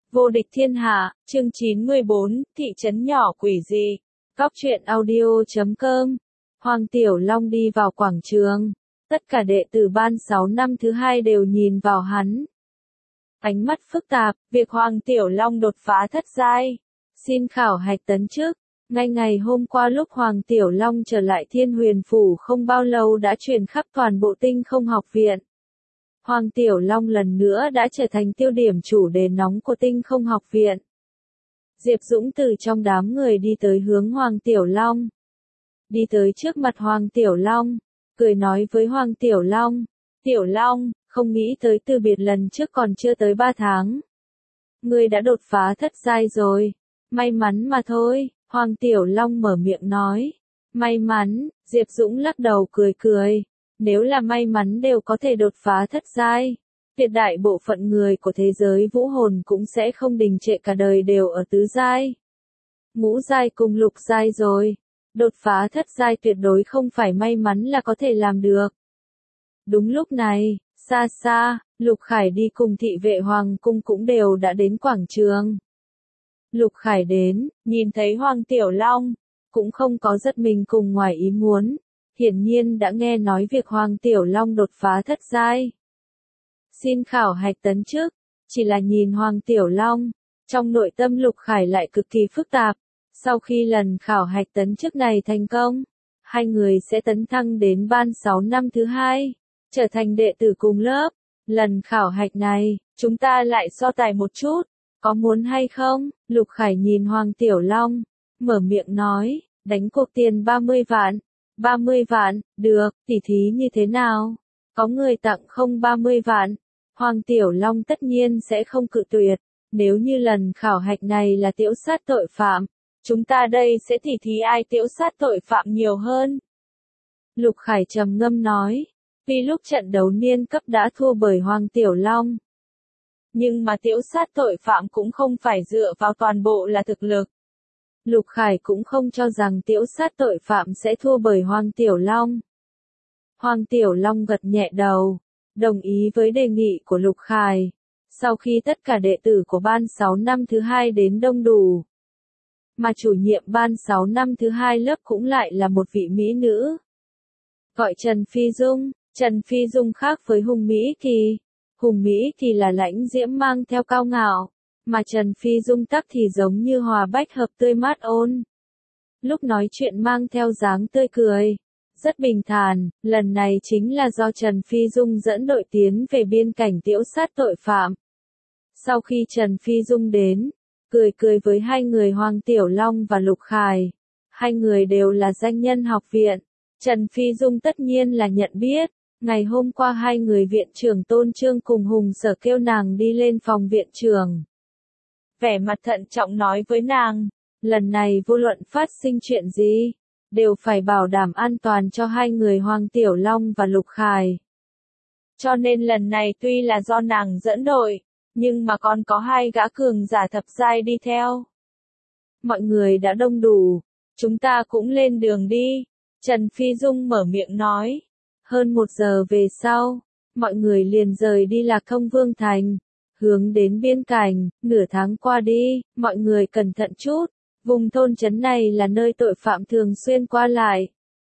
Vô địch thiên hạ, chương 94, thị trấn nhỏ quỷ gì. Góc truyện audio.com. Hoàng Tiểu Long đi vào quảng trường. Tất cả đệ tử ban 6 năm thứ 2 đều nhìn vào hắn. Ánh mắt phức tạp, việc Hoàng Tiểu Long đột phá thất giai. Xin khảo hạch tấn chức. Ngay ngày hôm qua lúc Hoàng Tiểu Long trở lại Thiên Huyền Phủ không bao lâu đã truyền khắp toàn bộ Tinh Không Học Viện. Hoàng Tiểu Long lần nữa đã trở thành tiêu điểm chủ đề nóng của Tinh Không Học Viện. Diệp Dũng từ trong đám người đi tới hướng Hoàng Tiểu Long. Đi tới trước mặt Hoàng Tiểu Long, cười nói với Hoàng Tiểu Long. Tiểu Long, không nghĩ tới từ biệt lần trước còn chưa tới 3 tháng. Ngươi đã đột phá thất giai rồi. May mắn mà thôi, Hoàng Tiểu Long mở miệng nói. May mắn, Diệp Dũng lắc đầu cười cười. Nếu là may mắn đều có thể đột phá thất giai, tuyệt đại bộ phận người của thế giới vũ hồn cũng sẽ không đình trệ cả đời đều ở tứ giai. Ngũ giai cùng lục giai rồi, đột phá thất giai tuyệt đối không phải may mắn là có thể làm được. Đúng lúc này, xa xa, Lục Khải đi cùng thị vệ Hoàng cung cũng đều đã đến quảng trường. Lục Khải đến, nhìn thấy Hoàng Tiểu Long, cũng không có giật mình cùng ngoài ý muốn. Hiển nhiên đã nghe nói việc Hoàng Tiểu Long đột phá thất giai. Xin khảo hạch tấn chức, chỉ là nhìn Hoàng Tiểu Long, trong nội tâm Lục Khải lại cực kỳ phức tạp. Sau khi lần khảo hạch tấn chức này thành công, hai người sẽ tấn thăng đến ban 6 năm thứ 2, trở thành đệ tử cùng lớp. Lần khảo hạch này, chúng ta lại so tài một chút, có muốn hay không? Lục Khải nhìn Hoàng Tiểu Long, mở miệng nói, đánh cuộc tiền 30 vạn. 30 vạn, được, tỉ thí như thế nào? Có người tặng không 30 vạn? Hoàng Tiểu Long tất nhiên sẽ không cự tuyệt. Nếu như lần khảo hạch này là tiễu sát tội phạm, chúng ta đây sẽ tỉ thí ai tiễu sát tội phạm nhiều hơn. Lục Khải trầm ngâm nói, vì lúc trận đấu niên cấp đã thua bởi Hoàng Tiểu Long. Nhưng mà tiễu sát tội phạm cũng không phải dựa vào toàn bộ là thực lực. Lục Khải cũng không cho rằng tiễu sát tội phạm sẽ thua bởi Hoàng Tiểu Long. Hoàng Tiểu Long gật nhẹ đầu, đồng ý với đề nghị của Lục Khải. Sau khi tất cả đệ tử của ban 6 năm thứ 2 đến đông đủ, mà chủ nhiệm ban 6 năm thứ 2 lớp cũng lại là một vị mỹ nữ. Gọi Trần Phi Dung, Trần Phi Dung khác với Hùng Mỹ Kỳ. Hùng Mỹ Kỳ là lãnh diễm mang theo cao ngạo. Mà Trần Phi Dung tắc thì giống như hòa bách hợp tươi mát ôn. Lúc nói chuyện mang theo dáng tươi cười, rất bình thản, lần này chính là do Trần Phi Dung dẫn đội tiến về biên cảnh tiễu sát tội phạm. Sau khi Trần Phi Dung đến, cười cười với hai người Hoàng Tiểu Long và Lục Khải. Hai người đều là danh nhân học viện. Trần Phi Dung tất nhiên là nhận biết. Ngày hôm qua hai người viện trưởng Tôn Trương cùng Hùng Sở kêu nàng đi lên phòng viện trưởng. Vẻ mặt thận trọng nói với nàng, lần này vô luận phát sinh chuyện gì, đều phải bảo đảm an toàn cho hai người Hoàng Tiểu Long và Lục Khải. Cho nên lần này tuy là do nàng dẫn đội, nhưng mà còn có hai gã cường giả thập giai đi theo. Mọi người đã đông đủ, chúng ta cũng lên đường đi, Trần Phi Dung mở miệng nói. Hơn 1 giờ về sau, mọi người liền rời đi Lạc Thông Vương Thành. Hướng đến biên cảnh, nửa tháng qua đi, mọi người cẩn thận chút, vùng thôn trấn này là nơi tội phạm thường xuyên qua lại.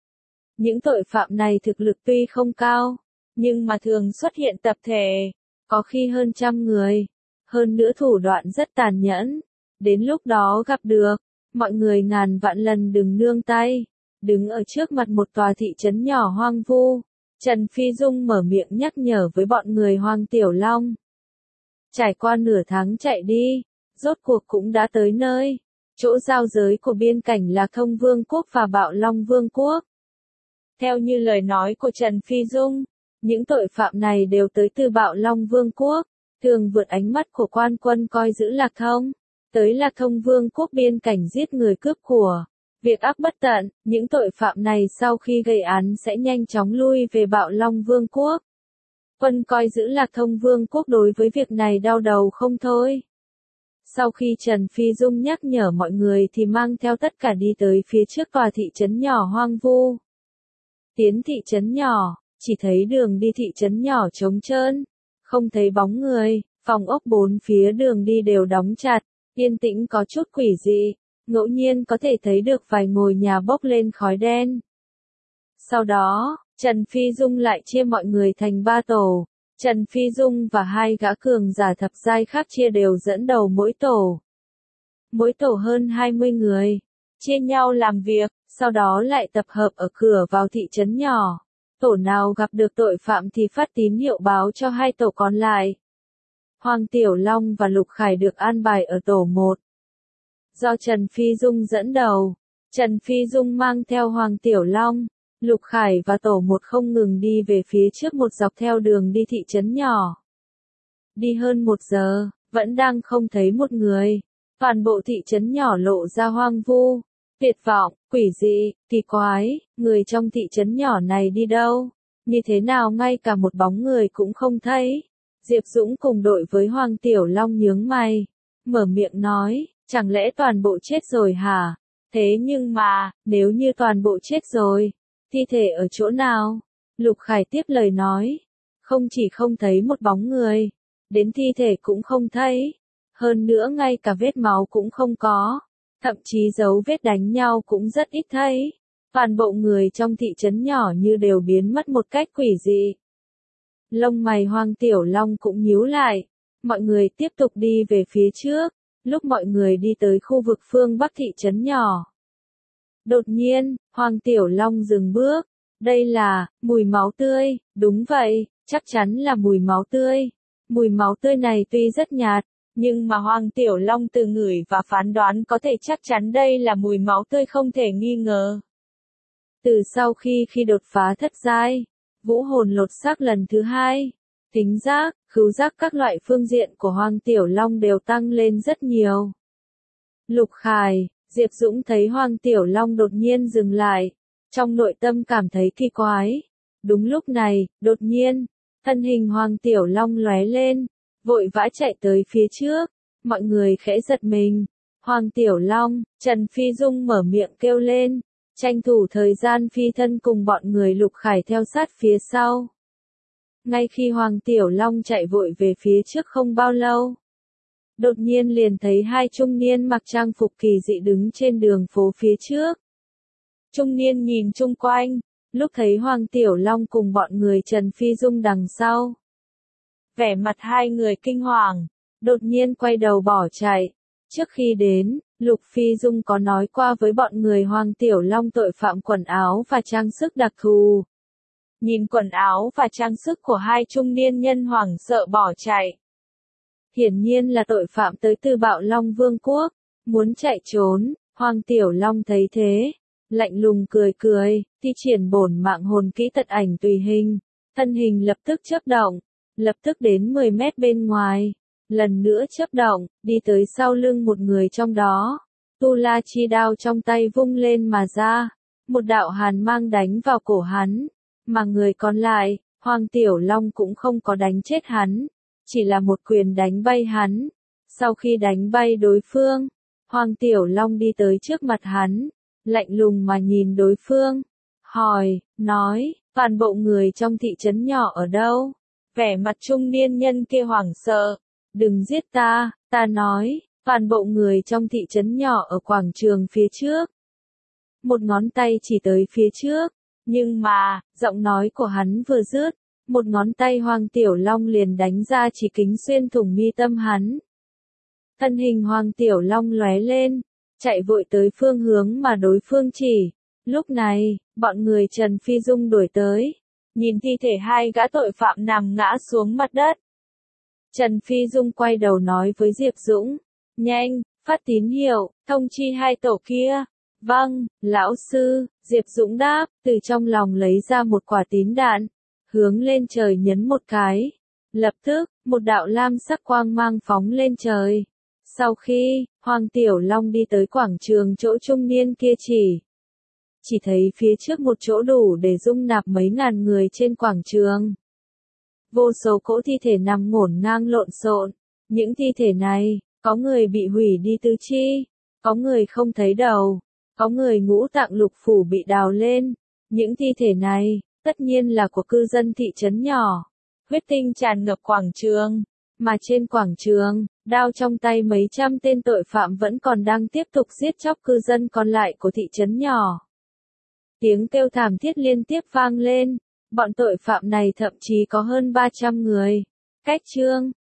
Những tội phạm này thực lực tuy không cao, nhưng mà thường xuất hiện tập thể, có khi hơn 100 người, hơn nữa thủ đoạn rất tàn nhẫn. Đến lúc đó gặp được, mọi người ngàn vạn lần đừng nương tay, đứng ở trước mặt một tòa thị trấn nhỏ hoang vu. Trần Phi Dung mở miệng nhắc nhở với bọn người Hoàng Tiểu Long. Trải qua nửa tháng chạy đi, rốt cuộc cũng đã tới nơi, chỗ giao giới của biên cảnh Lạc Thông Vương quốc và Bạo Long Vương quốc. Theo như lời nói của Trần Phi Dung, những tội phạm này đều tới từ Bạo Long Vương quốc, thường vượt ánh mắt của quan quân coi giữ Lạc Thông, tới Lạc Thông Vương quốc biên cảnh giết người cướp của. Việc ác bất tận, những tội phạm này sau khi gây án sẽ nhanh chóng lui về Bạo Long Vương quốc. Quân coi giữ Lạc Thông Vương quốc đối với việc này đau đầu không thôi. Sau khi Trần Phi Dung nhắc nhở mọi người thì mang theo tất cả đi tới phía trước tòa thị trấn nhỏ hoang vu. Tiến thị trấn nhỏ, chỉ thấy đường đi thị trấn nhỏ trống trơn, không thấy bóng người, Phòng ốc bốn phía đường đi đều đóng chặt, yên tĩnh có chút quỷ dị, ngẫu nhiên có thể thấy được vài ngôi nhà bốc lên khói đen. Sau đó, Trần Phi Dung lại chia mọi người thành 3 tổ. Trần Phi Dung và 2 gã cường giả thập giai khác chia đều dẫn đầu mỗi tổ. Mỗi tổ hơn 20 người, chia nhau làm việc, sau đó lại tập hợp ở cửa vào thị trấn nhỏ. Tổ nào gặp được tội phạm thì phát tín hiệu báo cho 2 tổ còn lại. Hoàng Tiểu Long và Lục Khải được an bài ở tổ 1. Do Trần Phi Dung dẫn đầu, Trần Phi Dung mang theo Hoàng Tiểu Long, Lục Khải và tổ 1 không ngừng đi về phía trước một dọc theo đường đi thị trấn nhỏ. Đi hơn 1 giờ, vẫn đang không thấy một người. Toàn bộ thị trấn nhỏ lộ ra hoang vu, tuyệt vọng, quỷ dị, kỳ quái, người trong thị trấn nhỏ này đi đâu? Như thế nào ngay cả một bóng người cũng không thấy? Diệp Dũng cùng đội với Hoàng Tiểu Long nhướng mày, mở miệng nói, chẳng lẽ toàn bộ chết rồi hả? Thế nhưng mà, nếu như toàn bộ chết rồi, thi thể ở chỗ nào? Lục Khải tiếp lời nói, không chỉ không thấy một bóng người, đến thi thể cũng không thấy. Hơn nữa ngay cả vết máu cũng không có, thậm chí dấu vết đánh nhau cũng rất ít thấy. Toàn bộ người trong thị trấn nhỏ như đều biến mất một cách quỷ dị. Lông mày Hoàng Tiểu Long cũng nhíu lại. Mọi người tiếp tục đi về phía trước. Lúc mọi người đi tới khu vực phương Bắc thị trấn nhỏ, đột nhiên, Hoàng Tiểu Long dừng bước. Đây là mùi máu tươi, đúng vậy, chắc chắn là mùi máu tươi. Mùi máu tươi này tuy rất nhạt, nhưng mà Hoàng Tiểu Long từ ngửi và phán đoán có thể chắc chắn đây là mùi máu tươi không thể nghi ngờ. Từ sau khi đột phá thất giai, vũ hồn lột xác lần thứ 2, tính giác, khứu giác các loại phương diện của Hoàng Tiểu Long đều tăng lên rất nhiều. Lục Khải, Diệp Dũng thấy Hoàng Tiểu Long đột nhiên dừng lại, trong nội tâm cảm thấy kỳ quái. Đúng lúc này, đột nhiên, thân hình Hoàng Tiểu Long lóe lên, vội vã chạy tới phía trước. Mọi người khẽ giật mình. Hoàng Tiểu Long, Trần Phi Dung mở miệng kêu lên, tranh thủ thời gian phi thân cùng bọn người Lục Khải theo sát phía sau. Ngay khi Hoàng Tiểu Long chạy vội về phía trước không bao lâu, đột nhiên liền thấy 2 trung niên mặc trang phục kỳ dị đứng trên đường phố phía trước. Trung niên nhìn chung quanh, lúc thấy Hoàng Tiểu Long cùng bọn người Trần Phi Dung đằng sau, vẻ mặt 2 người kinh hoàng, đột nhiên quay đầu bỏ chạy. Trước khi đến, Lục Phi Dung có nói qua với bọn người Hoàng Tiểu Long tội phạm quần áo và trang sức đặc thù. Nhìn quần áo và trang sức của 2 trung niên nhân hoảng sợ bỏ chạy. Hiển nhiên là tội phạm tới từ Bạo Long Vương quốc, muốn chạy trốn. Hoàng Tiểu Long thấy thế, lạnh lùng cười cười, thi triển bổn mạng hồn kỹ tật ảnh tùy hình, thân hình lập tức chớp động, lập tức đến 10 mét bên ngoài, lần nữa chớp động, đi tới sau lưng một người trong đó. Tu La Chi đao trong tay vung lên mà ra, một đạo hàn mang đánh vào cổ hắn, mà người còn lại, Hoàng Tiểu Long cũng không có đánh chết hắn, chỉ là một quyền đánh bay hắn. Sau khi đánh bay đối phương, Hoàng Tiểu Long đi tới trước mặt hắn, lạnh lùng mà nhìn đối phương, hỏi, nói, toàn bộ người trong thị trấn nhỏ ở đâu? Vẻ mặt trung niên nhân kia hoảng sợ, đừng giết ta, ta nói, toàn bộ người trong thị trấn nhỏ ở quảng trường phía trước. Một ngón tay chỉ tới phía trước, nhưng mà, giọng nói của hắn vừa dứt, một ngón tay Hoàng Tiểu Long liền đánh ra chỉ kính xuyên thủng mi tâm hắn. Thân hình Hoàng Tiểu Long lóe lên, chạy vội tới phương hướng mà đối phương chỉ. Lúc này, bọn người Trần Phi Dung đuổi tới, nhìn thi thể 2 gã tội phạm nằm ngã xuống mặt đất. Trần Phi Dung quay đầu nói với Diệp Dũng, nhanh, phát tín hiệu, thông chi 2 tổ kia. Vâng, lão sư, Diệp Dũng đáp, từ trong lòng lấy ra một quả tín đạn, hướng lên trời nhấn một cái. Lập tức, một đạo lam sắc quang mang phóng lên trời. Sau khi, Hoàng Tiểu Long đi tới quảng trường chỗ trung niên kia chỉ thấy phía trước một chỗ đủ để dung nạp mấy ngàn người trên quảng trường. Vô số cỗ thi thể nằm ngổn ngang lộn xộn. Những thi thể này, có người bị hủy đi tứ chi, có người không thấy đầu, có người ngũ tạng lục phủ bị đào lên. Những thi thể này, tất nhiên là của cư dân thị trấn nhỏ. Huyết tinh tràn ngập quảng trường, Mà trên quảng trường, đao trong tay mấy trăm tên tội phạm vẫn còn đang tiếp tục giết chóc cư dân còn lại của thị trấn nhỏ. Tiếng kêu thảm thiết liên tiếp vang lên, bọn tội phạm này thậm chí có hơn 300 người. Cách chương